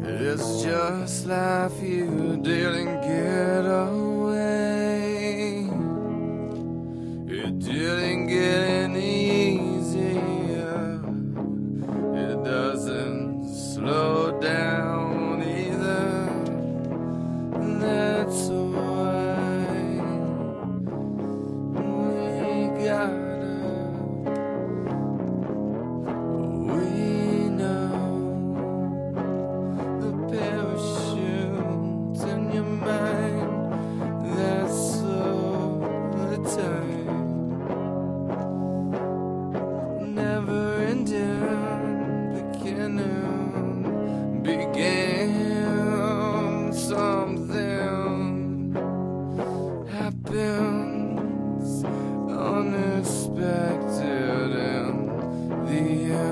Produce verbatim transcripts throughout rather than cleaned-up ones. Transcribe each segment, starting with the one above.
It's just life, you didn't get away. It didn't get any easier. It doesn't slow down either. That's why we gotta, we know the parachutes in your mind. That's all the time. Never ending beginning began something happens unexpected in the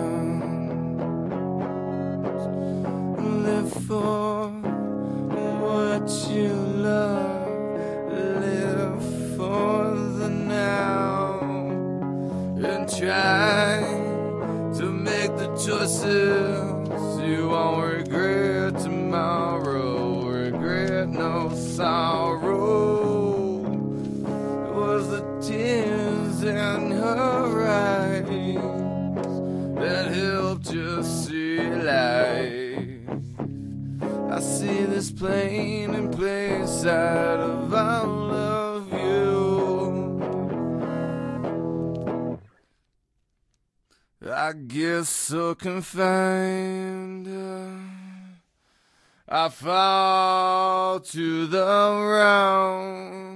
end. Live for what you love, live for the now, and try to make the choices you won't regret tomorrow. Regret no sorrow. It was the tears in her eyes that helped you see light. I see this plain and plain side of all of you. I guess so confined, uh, I fall to the ground.